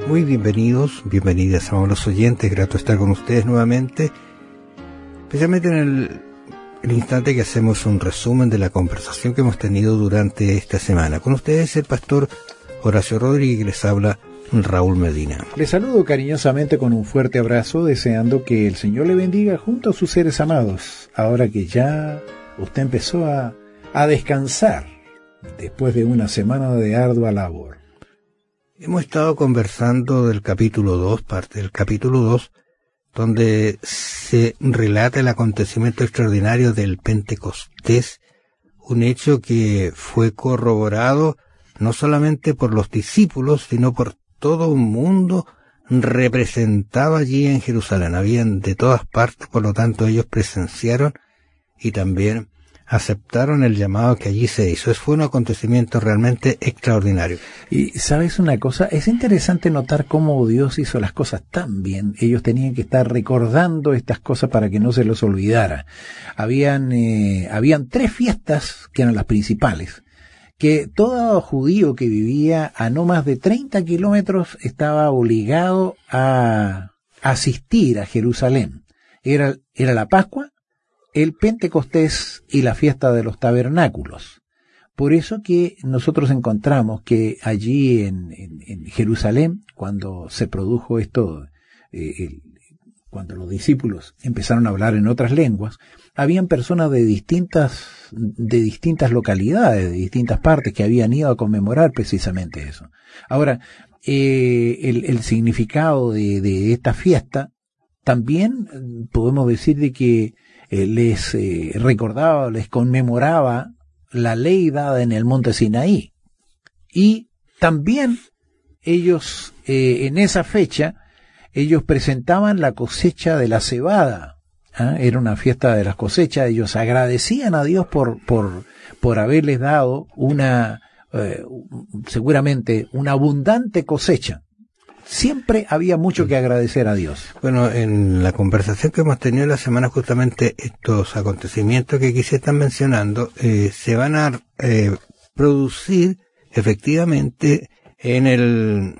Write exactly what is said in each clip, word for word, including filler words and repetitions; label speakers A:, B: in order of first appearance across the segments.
A: Muy bienvenidos, bienvenidas a los oyentes, grato estar con ustedes nuevamente, especialmente en el, el instante que hacemos un resumen de la conversación que hemos tenido durante esta semana. Con ustedes el pastor Horacio Rodríguez, les habla Raúl Medina.
B: Les saludo cariñosamente con un fuerte abrazo, deseando que el Señor le bendiga junto a sus seres amados, ahora que ya usted empezó a, a descansar después de una semana de ardua labor.
A: Hemos estado conversando del capítulo dos, parte del capítulo dos, donde se relata el acontecimiento extraordinario del Pentecostés, un hecho que fue corroborado no solamente por los discípulos, sino por todo un mundo representado allí en Jerusalén. Habían de todas partes, por lo tanto ellos presenciaron y también aceptaron el llamado que allí se hizo. Fue un acontecimiento realmente extraordinario.
B: Y ¿sabes una cosa? Es interesante notar cómo Dios hizo las cosas tan bien. Ellos tenían que estar recordando estas cosas para que no se los olvidara. Habían, eh, habían tres fiestas que eran las principales, que todo judío que vivía a no más de treinta kilómetros estaba obligado a asistir a Jerusalén. Era, era la Pascua, el Pentecostés y la fiesta de los tabernáculos. Por eso que nosotros encontramos que allí en, en, en Jerusalén, cuando se produjo esto, eh, el, cuando los discípulos empezaron a hablar en otras lenguas, habían personas de distintas, de distintas localidades, de distintas partes, que habían ido a conmemorar precisamente eso. Ahora, eh, el, el significado de, de esta fiesta, también podemos decir de que eh, les eh, recordaba, les conmemoraba la ley dada en el monte Sinaí. Y también ellos, eh, en esa fecha, ellos presentaban la cosecha de la cebada. ¿Ah? Era una fiesta de las cosechas. Ellos agradecían a Dios por, por, por haberles dado una, eh, seguramente, una abundante cosecha. Siempre había mucho que agradecer a Dios.
A: Bueno, en la conversación que hemos tenido la semana, justamente estos acontecimientos que aquí se están mencionando, eh, se van a eh, producir efectivamente en el,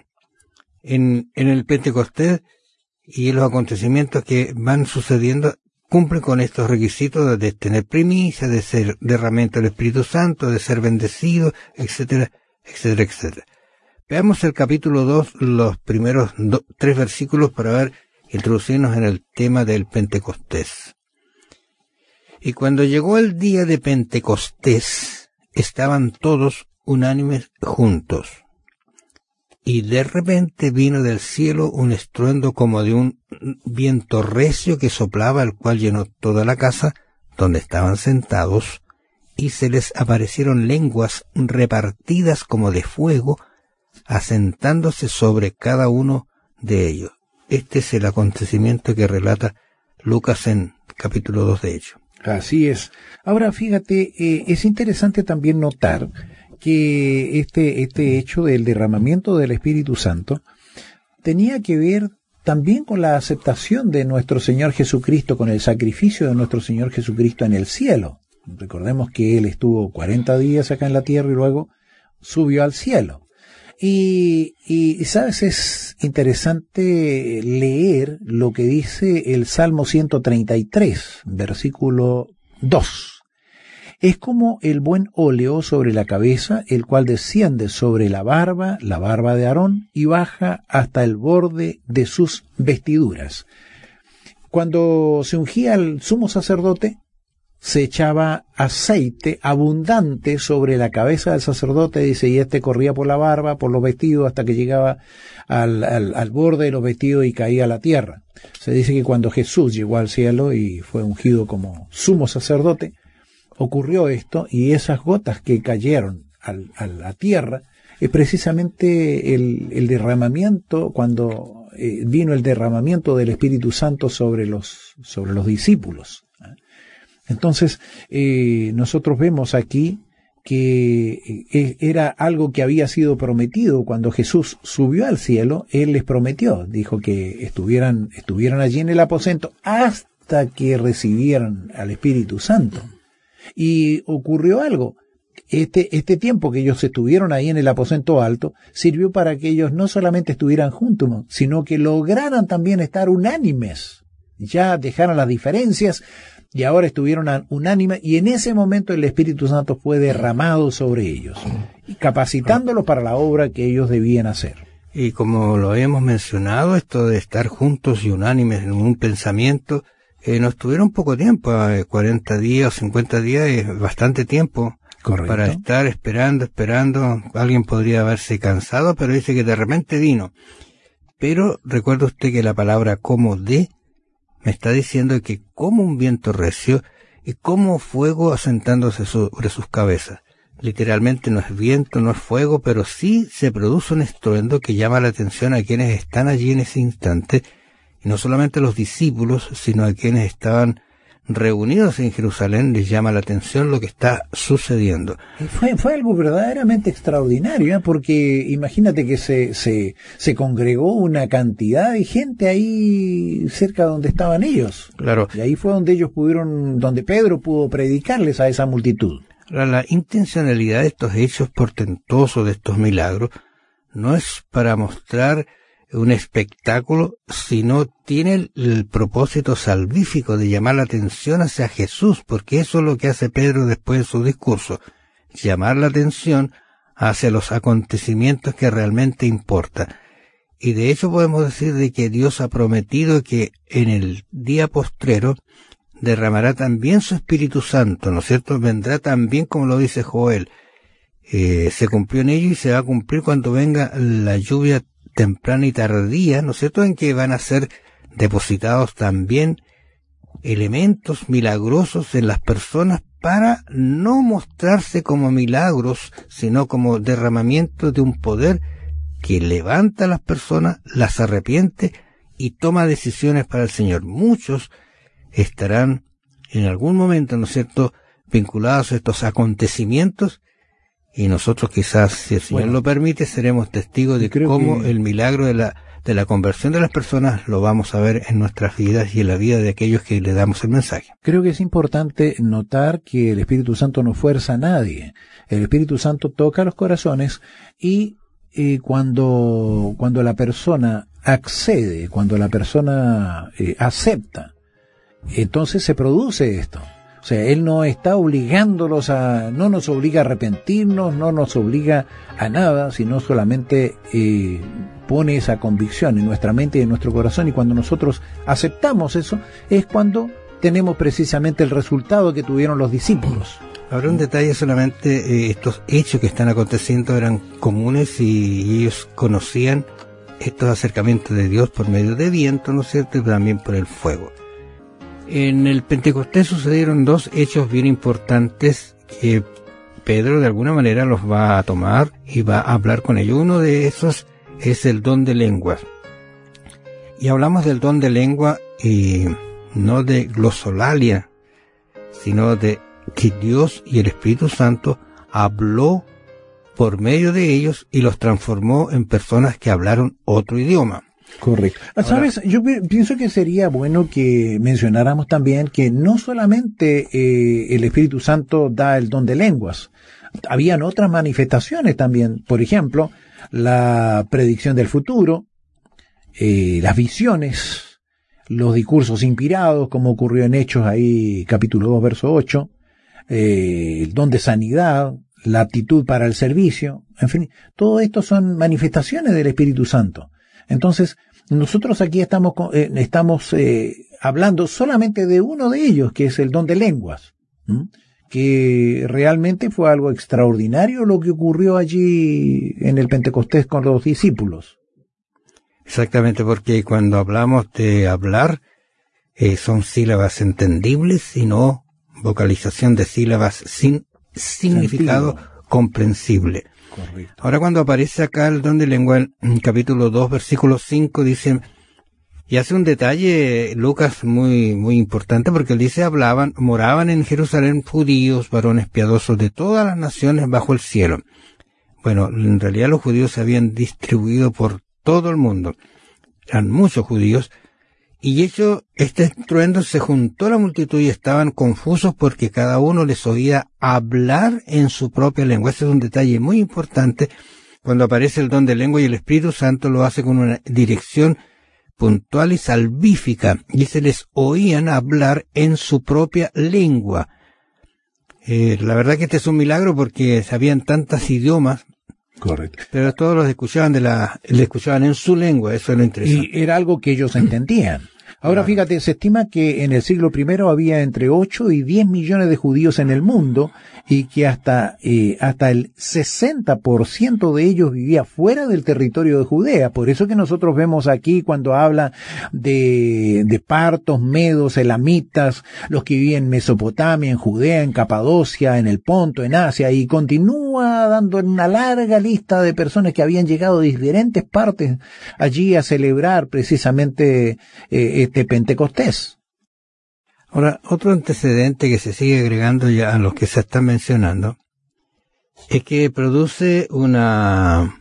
A: en, en el Pentecostés, y los acontecimientos que van sucediendo cumplen con estos requisitos de tener primicia, de ser derramamiento del Espíritu Santo, de ser bendecido, etcétera, etcétera, etcétera. Veamos el capítulo dos, los primeros do, tres versículos para ver, introducirnos en el tema del Pentecostés. Y cuando llegó el día de Pentecostés, estaban todos unánimes juntos. Y de repente vino del cielo un estruendo como de un viento recio que soplaba, el cual llenó toda la casa donde estaban sentados, y se les aparecieron lenguas repartidas como de fuego, asentándose sobre cada uno de ellos. Este es el acontecimiento que relata Lucas en capítulo dos de hecho.
B: Así es. Ahora fíjate, eh, es interesante también notar que este, este hecho del derramamiento del Espíritu Santo tenía que ver también con la aceptación de nuestro Señor Jesucristo, con el sacrificio de nuestro Señor Jesucristo en el cielo. Recordemos que Él estuvo cuarenta días acá en la tierra y luego subió al cielo. Y, y, sabes, es interesante leer lo que dice el Salmo ciento treinta y tres, versículo dos. Es como el buen óleo sobre la cabeza, el cual desciende sobre la barba, la barba de Aarón, y baja hasta el borde de sus vestiduras. Cuando se ungía al sumo sacerdote, se echaba aceite abundante sobre la cabeza del sacerdote, dice, y este corría por la barba, por los vestidos, hasta que llegaba al, al, al borde de los vestidos y caía a la tierra. Se dice que cuando Jesús llegó al cielo y fue ungido como sumo sacerdote, ocurrió esto, y esas gotas que cayeron al, a la tierra es precisamente el, el derramamiento, cuando eh, vino el derramamiento del Espíritu Santo sobre los, sobre los discípulos. Entonces, eh, nosotros vemos aquí que eh, era algo que había sido prometido. Cuando Jesús subió al cielo, Él les prometió, dijo que estuvieran, estuvieran allí en el aposento hasta que recibieran al Espíritu Santo. Y ocurrió algo. este, este tiempo que ellos estuvieron ahí en el aposento alto sirvió para que ellos no solamente estuvieran juntos, sino que lograran también estar unánimes. Ya dejaron las diferencias y ahora estuvieron unánimes, y en ese momento el Espíritu Santo fue derramado sobre ellos, capacitándolos para la obra que ellos debían hacer.
A: Y como lo hemos mencionado, esto de estar juntos y unánimes en un pensamiento, eh, nos tuvieron poco tiempo, eh, cuarenta días o cincuenta días es bastante tiempo.
B: Correcto.
A: Para estar esperando, esperando. Alguien podría haberse cansado, pero dice que de repente vino. Pero recuerda usted que la palabra como de me está diciendo que como un viento recio y como fuego asentándose sobre sus cabezas. Literalmente no es viento, no es fuego, pero sí se produce un estruendo que llama la atención a quienes están allí en ese instante, y no solamente a los discípulos, sino a quienes estaban reunidos en Jerusalén. Les llama la atención lo que está sucediendo.
B: Y fue, fue algo verdaderamente extraordinario, ¿eh? Porque imagínate que se, se, se congregó una cantidad de gente ahí cerca donde estaban ellos.
A: Claro.
B: Y ahí fue donde ellos pudieron, donde Pedro pudo predicarles a esa multitud.
A: La, la intencionalidad de estos hechos portentosos, de estos milagros, no es para mostrar un espectáculo, sino tiene el, el propósito salvífico de llamar la atención hacia Jesús, porque eso es lo que hace Pedro después de su discurso, llamar la atención hacia los acontecimientos que realmente importan. Y de hecho podemos decir de que Dios ha prometido que en el día postrero derramará también su Espíritu Santo, ¿no es cierto? Vendrá también, como lo dice Joel. Eh, se cumplió en ello y se va a cumplir cuando venga la lluvia temprana y tardía, ¿no es cierto?, en que van a ser depositados también elementos milagrosos en las personas para no mostrarse como milagros, sino como derramamiento de un poder que levanta a las personas, las arrepiente y toma decisiones para el Señor. Muchos estarán en algún momento, ¿no es cierto?, vinculados a estos acontecimientos, y nosotros quizás, si el Señor bueno, lo permite, seremos testigos de cómo que... el milagro de la, de la conversión de las personas lo vamos a ver en nuestras vidas y en la vida de aquellos que le damos el mensaje.
B: Creo que es importante notar que el Espíritu Santo no fuerza a nadie. El Espíritu Santo toca los corazones y eh, cuando, cuando la persona accede, cuando la persona eh, acepta, entonces se produce esto. O sea, Él no está obligándolos a, no nos obliga a arrepentirnos, no nos obliga a nada, sino solamente eh, pone esa convicción en nuestra mente y en nuestro corazón, y cuando nosotros aceptamos eso, es cuando tenemos precisamente el resultado que tuvieron los discípulos.
A: Ahora un detalle solamente, eh, estos hechos que están aconteciendo eran comunes y, y ellos conocían estos acercamientos de Dios por medio de viento, ¿no es cierto?, y también por el fuego. En el Pentecostés sucedieron dos hechos bien importantes que Pedro de alguna manera los va a tomar y va a hablar con ellos. Uno de esos es el don de lenguas. Y hablamos del don de lengua y no de glosolalia, sino de que Dios y el Espíritu Santo habló por medio de ellos y los transformó en personas que hablaron otro idioma.
B: Correcto. Sabes, yo pienso que sería bueno que mencionáramos también que no solamente eh, el Espíritu Santo da el don de lenguas, habían otras manifestaciones también. Por ejemplo, la predicción del futuro, eh, las visiones, los discursos inspirados, como ocurrió en Hechos ahí, capítulo dos, verso ocho, eh, el don de sanidad, la aptitud para el servicio, en fin, todo esto son manifestaciones del Espíritu Santo. Entonces, nosotros aquí estamos, eh, estamos eh, hablando solamente de uno de ellos, que es el don de lenguas, ¿m? que realmente fue algo extraordinario lo que ocurrió allí en el Pentecostés con los discípulos.
A: Exactamente, porque cuando hablamos de hablar, eh, son sílabas entendibles y no vocalización de sílabas sin significado Sentido. comprensible.
B: Correcto.
A: Ahora cuando aparece acá el don de lengua en capítulo dos, versículo cinco, dice, y hace un detalle Lucas muy muy importante, porque él dice, hablaban, moraban en Jerusalén judíos, varones piadosos de todas las naciones bajo el cielo. Bueno, en realidad los judíos se habían distribuido por todo el mundo. Eran muchos judíos, Y hecho este estruendo, se juntó la multitud y estaban confusos porque cada uno les oía hablar en su propia lengua. Ese es un detalle muy importante. Cuando aparece el don de lengua y el Espíritu Santo lo hace con una dirección puntual y salvífica. Y se les oían hablar en su propia lengua. Eh, la verdad que este es un milagro porque sabían tantos idiomas.
B: Correcto.
A: Pero todos los escuchaban de la, le escuchaban en su lengua, eso es lo interesante.
B: Y era algo que ellos entendían. Ahora, claro, fíjate, se estima que en el siglo primero había entre ocho y diez millones de judíos en el mundo y que hasta eh, hasta el sesenta por ciento de ellos vivía fuera del territorio de Judea. Por eso que nosotros vemos aquí cuando habla de, de partos, medos, elamitas, los que vivían en Mesopotamia, en Judea, en Capadocia, en el Ponto, en Asia, y continúa dando una larga lista de personas que habían llegado de diferentes partes allí a celebrar precisamente eh, este Pentecostés.
A: Ahora, otro antecedente que se sigue agregando ya a los que se están mencionando es que produce una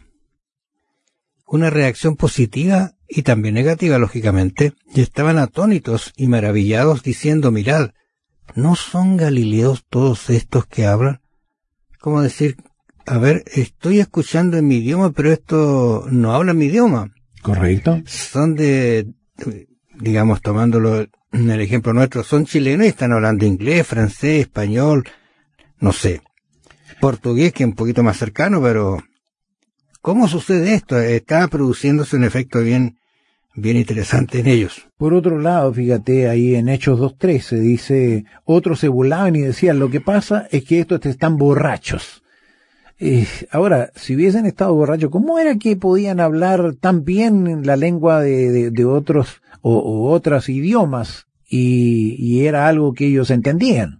A: una reacción positiva y también negativa, lógicamente, y estaban atónitos y maravillados diciendo, mirad, ¿no son galileos todos estos que hablan? Como decir, a ver, estoy escuchando en mi idioma, pero esto no habla mi idioma.
B: Correcto.
A: Son de, digamos, tomándolo en el ejemplo nuestro, son chilenos y están hablando inglés, francés, español, no sé, portugués, que es un poquito más cercano, pero ¿cómo sucede esto? Está produciéndose un efecto bien, bien interesante en ellos.
B: Por otro lado, fíjate, ahí en Hechos dos trece dice, otros se burlaban y decían, lo que pasa es que estos están borrachos. Eh, ahora, si hubiesen estado borrachos, ¿cómo era que podían hablar tan bien la lengua de, de, de otros o, o otros idiomas y, y era algo que ellos entendían?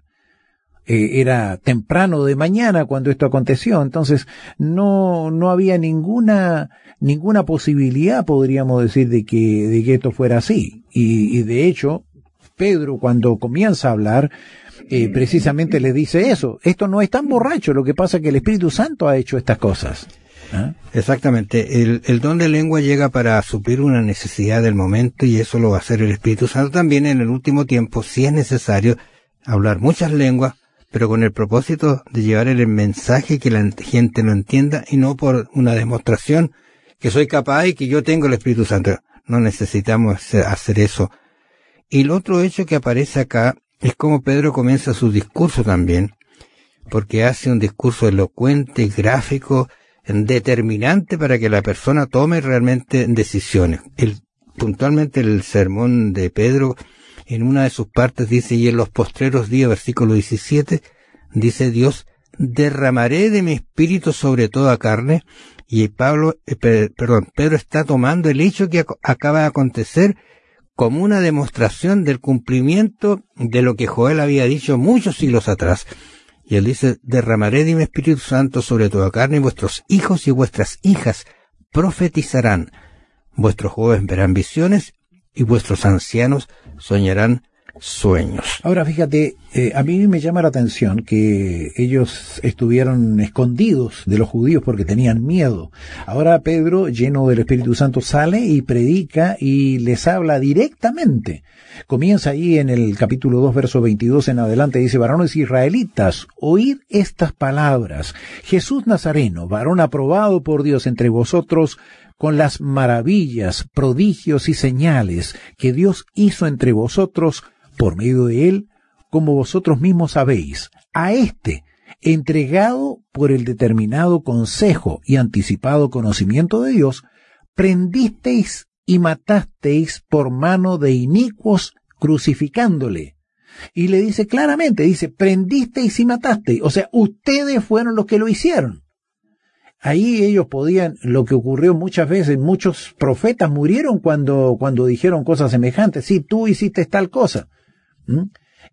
B: Eh, era temprano de mañana cuando esto aconteció, entonces no no había ninguna ninguna posibilidad, podríamos decir, de que de que esto fuera así. Y, y de hecho, Pedro, cuando comienza a hablar, Eh, precisamente le dice eso, esto no es tan borracho, lo que pasa es que el Espíritu Santo ha hecho estas cosas. ¿Ah?
A: Exactamente, el, el don de lengua llega para suplir una necesidad del momento y eso lo va a hacer el Espíritu Santo también en el último tiempo, si es necesario hablar muchas lenguas, pero con el propósito de llevar el mensaje que la gente lo entienda y no por una demostración que soy capaz y que yo tengo el Espíritu Santo. No necesitamos hacer eso. Y el otro hecho que aparece acá es como Pedro comienza su discurso también, porque hace un discurso elocuente, gráfico, determinante para que la persona tome realmente decisiones. El, puntualmente el sermón de Pedro, en una de sus partes dice, y en los postreros días, versículo diecisiete, dice Dios, derramaré de mi espíritu sobre toda carne, y Pablo, eh, per, perdón, Pedro está tomando el hecho que ac- acaba de acontecer como una demostración del cumplimiento de lo que Joel había dicho muchos siglos atrás. Y él dice, derramaré de mi Espíritu Santo sobre toda carne, y vuestros hijos y vuestras hijas profetizarán, vuestros jóvenes verán visiones, y vuestros ancianos soñarán sueños.
B: Ahora fíjate, eh, a mí me llama la atención que ellos estuvieron escondidos de los judíos porque tenían miedo. Ahora Pedro, lleno del Espíritu Santo, sale y predica y les habla directamente. Comienza ahí en el capítulo dos, verso veintidós en adelante, dice, varones israelitas, oíd estas palabras. Jesús Nazareno, varón aprobado por Dios entre vosotros, con las maravillas, prodigios y señales que Dios hizo entre vosotros, por medio de él, como vosotros mismos sabéis, a éste, entregado por el determinado consejo y anticipado conocimiento de Dios, prendisteis y matasteis por mano de inicuos, crucificándole. Y le dice claramente, dice, prendisteis y matasteis, o sea, ustedes fueron los que lo hicieron. Ahí ellos podían, lo que ocurrió muchas veces, muchos profetas murieron cuando, cuando dijeron cosas semejantes, sí, tú hiciste tal cosa. ¿Mm?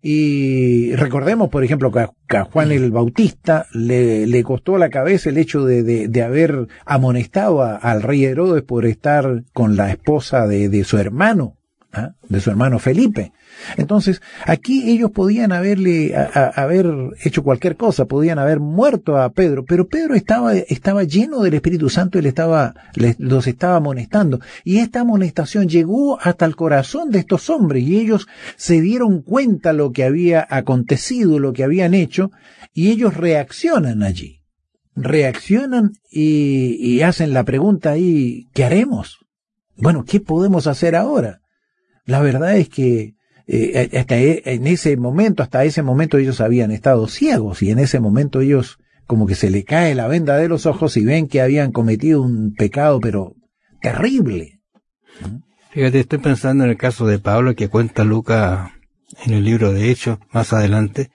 B: Y recordemos, por ejemplo, que a, que a Juan el Bautista le, le costó la cabeza el hecho de, de, de haber amonestado a, al rey Herodes por estar con la esposa de, de su hermano. ¿ah? De su hermano Felipe. Entonces, aquí ellos podían haberle, a, a, haber hecho cualquier cosa, podían haber muerto a Pedro, pero Pedro estaba, estaba lleno del Espíritu Santo y le estaba, les, los estaba amonestando. Y esta amonestación llegó hasta el corazón de estos hombres y ellos se dieron cuenta lo que había acontecido, lo que habían hecho, y ellos reaccionan allí. Reaccionan y, y hacen la pregunta ahí, ¿qué haremos? Bueno, ¿qué podemos hacer ahora? La verdad es que eh, hasta en ese momento, hasta ese momento ellos habían estado ciegos y en ese momento ellos como que se le cae la venda de los ojos y ven que habían cometido un pecado pero terrible.
A: Fíjate, estoy pensando en el caso de Pablo que cuenta Lucas en el libro de Hechos más adelante,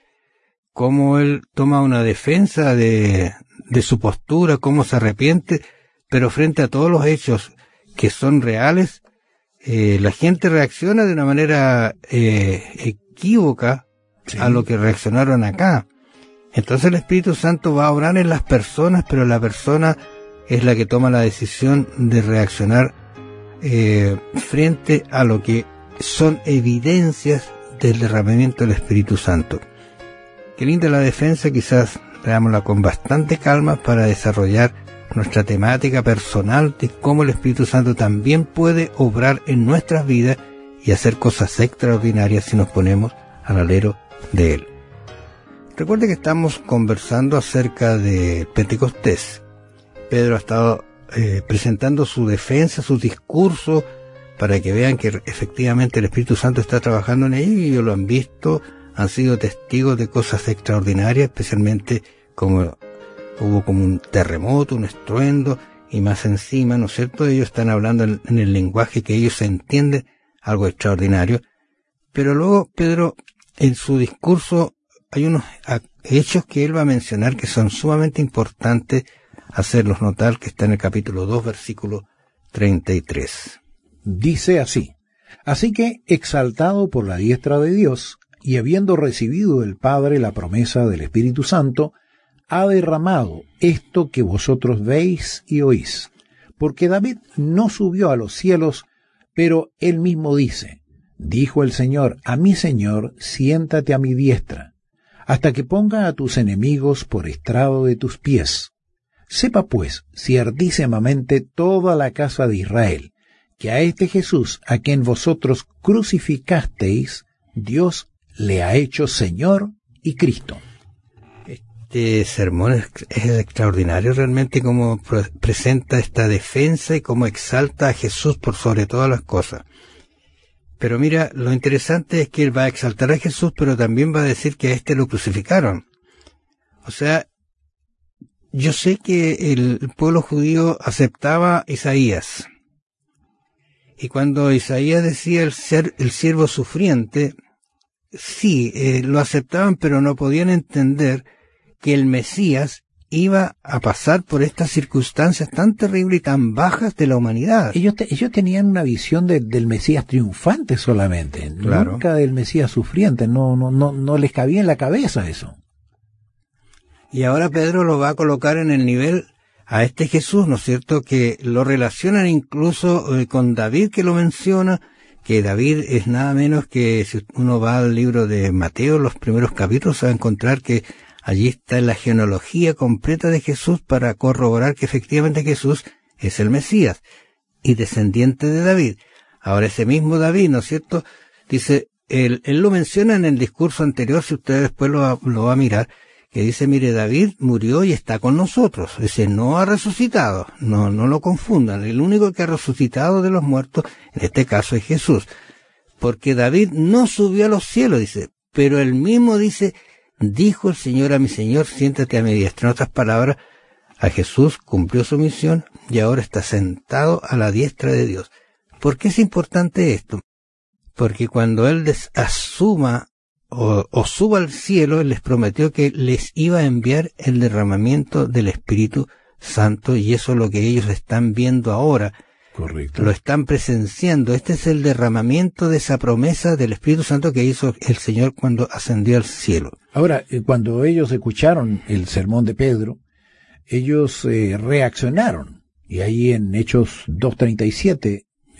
A: cómo él toma una defensa de, de su postura, cómo se arrepiente, pero frente a todos los hechos que son reales, eh, la gente reacciona de una manera eh, equívoca sí. a lo que reaccionaron acá. Entonces el Espíritu Santo va a obrar en las personas, pero la persona es la que toma la decisión de reaccionar eh, frente a lo que son evidencias del derramamiento del Espíritu Santo. Qué linda la defensa, quizás veámosla con bastante calma para desarrollar nuestra temática personal de cómo el Espíritu Santo también puede obrar en nuestras vidas y hacer cosas extraordinarias si nos ponemos al alero de Él. Recuerde que estamos conversando acerca de Pentecostés. Pedro ha estado eh, presentando su defensa, su discurso, para que vean que efectivamente el Espíritu Santo está trabajando en ellos y ellos lo han visto, han sido testigos de cosas extraordinarias, especialmente como hubo como un terremoto, un estruendo, y más encima, ¿no es cierto? Ellos están hablando en, en el lenguaje que ellos entienden, algo extraordinario. Pero luego Pedro, en su discurso, hay unos hechos que él va a mencionar que son sumamente importantes hacerlos notar, que está en el capítulo dos, versículo treinta y tres.
B: Dice así: así que, exaltado por la diestra de Dios, y habiendo recibido del Padre la promesa del Espíritu Santo, ha derramado esto que vosotros veis y oís. Porque David no subió a los cielos, pero él mismo dice: dijo el Señor a mi Señor, siéntate a mi diestra, hasta que ponga a tus enemigos por estrado de tus pies. Sepa pues, ciertísimamente toda la casa de Israel, que a este Jesús, a quien vosotros crucificasteis, Dios le ha hecho Señor y Cristo.
A: Este sermón es, es extraordinario realmente, cómo pre- presenta esta defensa y cómo exalta a Jesús por sobre todas las cosas. Pero mira, lo interesante es que él va a exaltar a Jesús, pero también va a decir que a este lo crucificaron. O sea, yo sé que el pueblo judío aceptaba a Isaías. Y cuando Isaías decía el ser el siervo sufriente, sí, eh, lo aceptaban, pero no podían entender que el Mesías iba a pasar por estas circunstancias tan terribles y tan bajas de la humanidad.
B: Ellos, te, ellos tenían una visión de, del Mesías triunfante solamente, claro. Nunca del Mesías sufriente, no, no, no, no les cabía en la cabeza eso.
A: Y ahora Pedro lo va a colocar en el nivel a este Jesús, ¿no es cierto?, que lo relacionan incluso eh, con David, que lo menciona, que David es nada menos que, si uno va al libro de Mateo, los primeros capítulos, se va a encontrar que allí está la genealogía completa de Jesús para corroborar que efectivamente Jesús es el Mesías y descendiente de David. Ahora ese mismo David, ¿no es cierto?, dice, él, él lo menciona en el discurso anterior, si usted después lo va, lo va a mirar, que dice, mire, David murió y está con nosotros. Dice, no ha resucitado, no, no lo confundan. El único que ha resucitado de los muertos, en este caso es Jesús. Porque David no subió a los cielos, dice, pero él mismo dice, dijo el Señor a mi Señor, siéntate a mi diestra. En otras palabras, a Jesús cumplió su misión y ahora está sentado a la diestra de Dios. ¿Por qué es importante esto? Porque cuando Él des- asuma o, o suba al cielo, Él les prometió que les iba a enviar el derramamiento del Espíritu Santo, y eso es lo que ellos están viendo ahora.
B: Correcto.
A: Lo están presenciando. Este es el derramamiento de esa promesa del Espíritu Santo que hizo el Señor cuando ascendió al cielo.
B: Ahora, eh, cuando ellos escucharon el sermón de Pedro, ellos eh, reaccionaron. Y ahí en Hechos dos treinta y siete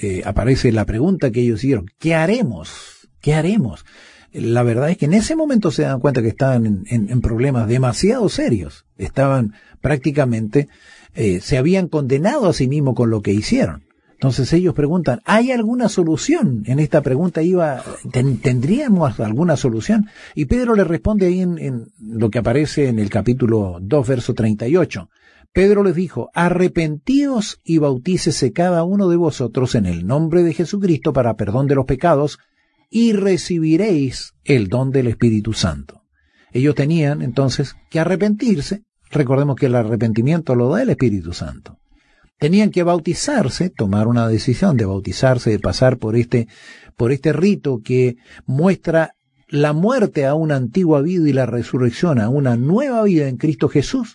B: eh, aparece la pregunta que ellos hicieron, ¿qué haremos? ¿Qué haremos? La verdad es que en ese momento se dan cuenta que estaban en, en, en problemas demasiado serios. Estaban prácticamente, eh, se habían condenado a sí mismos con lo que hicieron. Entonces ellos preguntan, ¿hay alguna solución? En esta pregunta iba, ten, ¿tendríamos alguna solución? Y Pedro le responde ahí en, en lo que aparece en el capítulo dos, verso treinta y ocho. Pedro les dijo, arrepentíos y bautícese cada uno de vosotros en el nombre de Jesucristo para perdón de los pecados, y recibiréis el don del Espíritu Santo. Ellos tenían entonces que arrepentirse. Recordemos que el arrepentimiento lo da el Espíritu Santo. Tenían que bautizarse, tomar una decisión de bautizarse, de pasar por este, por este rito que muestra la muerte a una antigua vida y la resurrección a una nueva vida en Cristo Jesús.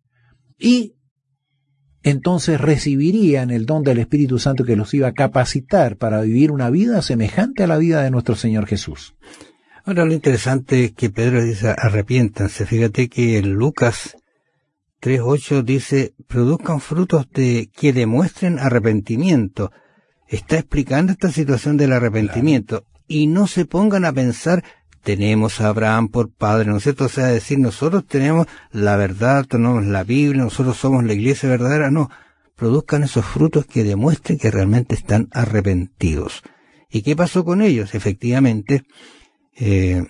B: Y entonces recibirían el don del Espíritu Santo que los iba a capacitar para vivir una vida semejante a la vida de nuestro Señor Jesús.
A: Ahora lo interesante es que Pedro dice, arrepiéntanse. Fíjate que en Lucas tres ocho dice, produzcan frutos de que demuestren arrepentimiento. Está explicando esta situación del arrepentimiento. Claro. Y no se pongan a pensar, tenemos a Abraham por padre, ¿no es cierto? O sea, decir, nosotros tenemos la verdad, tenemos la Biblia, nosotros somos la iglesia verdadera. No, produzcan esos frutos que demuestren que realmente están arrepentidos. ¿Y qué pasó con ellos? Efectivamente, eh,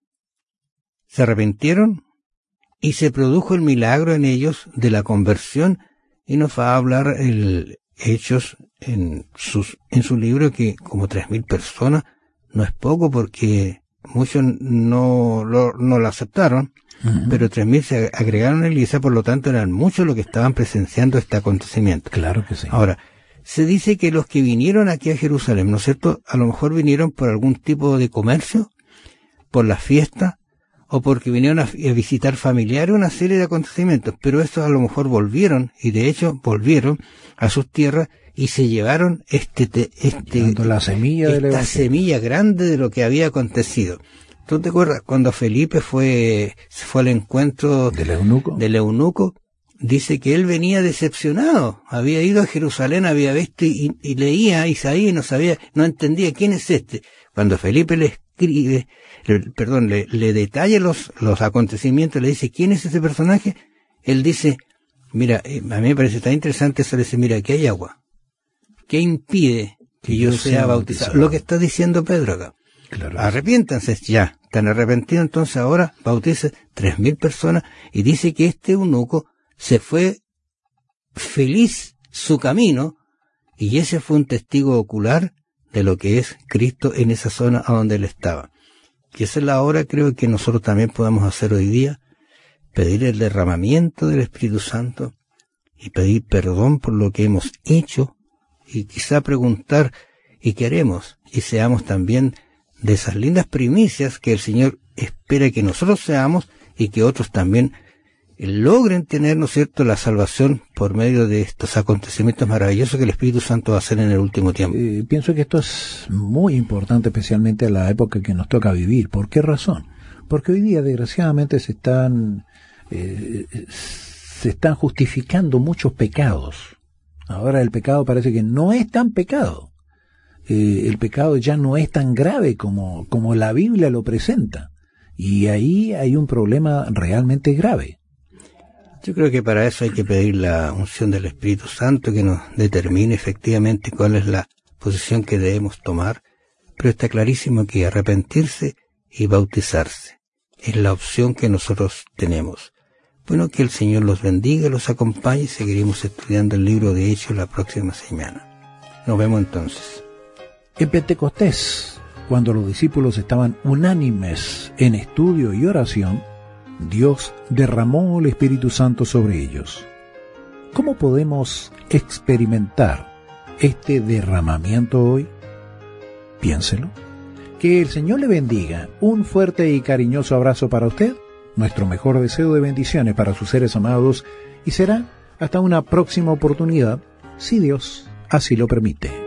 A: se arrepintieron y se produjo el milagro en ellos de la conversión, y nos va a hablar el Hechos en sus, en su libro que como tres mil personas no es poco, porque muchos no lo, no lo aceptaron, uh-huh. pero tres mil se agregaron a la iglesia, por lo tanto eran muchos los que estaban presenciando este acontecimiento.
B: Claro que sí.
A: Ahora, se dice que los que vinieron aquí a Jerusalén, ¿no es cierto?, a lo mejor vinieron por algún tipo de comercio, por la fiesta, o porque vinieron a, a visitar familiares, una serie de acontecimientos, pero estos a lo mejor volvieron, y de hecho volvieron a sus tierras, y se llevaron este, este,
B: la semilla
A: esta semilla grande de lo que había acontecido. ¿Tú te acuerdas cuando Felipe fue, fue al encuentro
B: del eunuco?
A: del eunuco? Dice que él venía decepcionado, había ido a Jerusalén, había visto y, y leía a Isaías y no sabía, no entendía quién es este. Cuando Felipe le escribe, le, perdón, le, le detalla los, los acontecimientos, le dice, ¿quién es ese personaje? Él dice, mira, a mí me parece tan interesante eso, le dice, mira, aquí hay agua. ¿Qué impide que yo sea bautizado? Lo que está diciendo Pedro acá.
B: Claro.
A: Arrepiéntanse ya, están arrepentidos, entonces ahora bautice tres mil personas, y dice que este eunuco se fue feliz su camino, y ese fue un testigo ocular de lo que es Cristo en esa zona a donde él estaba. Y esa es la hora, creo, que nosotros también podemos hacer hoy día, pedir el derramamiento del Espíritu Santo y pedir perdón por lo que hemos hecho, y quizá preguntar, ¿y qué haremos? Y seamos también de esas lindas primicias que el Señor espera que nosotros seamos, y que otros también logren tener, ¿no es cierto?, la salvación por medio de estos acontecimientos maravillosos que el Espíritu Santo va a hacer en el último tiempo.
B: Eh, pienso que esto es muy importante, especialmente a la época que nos toca vivir. ¿Por qué razón? Porque hoy día, desgraciadamente, se están, eh, se están justificando muchos pecados. Ahora el pecado parece que no es tan pecado. Eh, el pecado ya no es tan grave como, como la Biblia lo presenta. Y ahí hay un problema realmente grave.
A: Yo creo que para eso hay que pedir la unción del Espíritu Santo, que nos determine efectivamente cuál es la posición que debemos tomar. Pero está clarísimo que arrepentirse y bautizarse es la opción que nosotros tenemos. Bueno, que el Señor los bendiga, los acompañe, y seguiremos estudiando el libro de Hechos la próxima semana. Nos vemos entonces.
B: En Pentecostés, cuando los discípulos estaban unánimes en estudio y oración, Dios derramó el Espíritu Santo sobre ellos. ¿Cómo podemos experimentar este derramamiento hoy? Piénselo. Que el Señor le bendiga. Un fuerte y cariñoso abrazo para usted. Nuestro mejor deseo de bendiciones para sus seres amados, y será hasta una próxima oportunidad, si Dios así lo permite.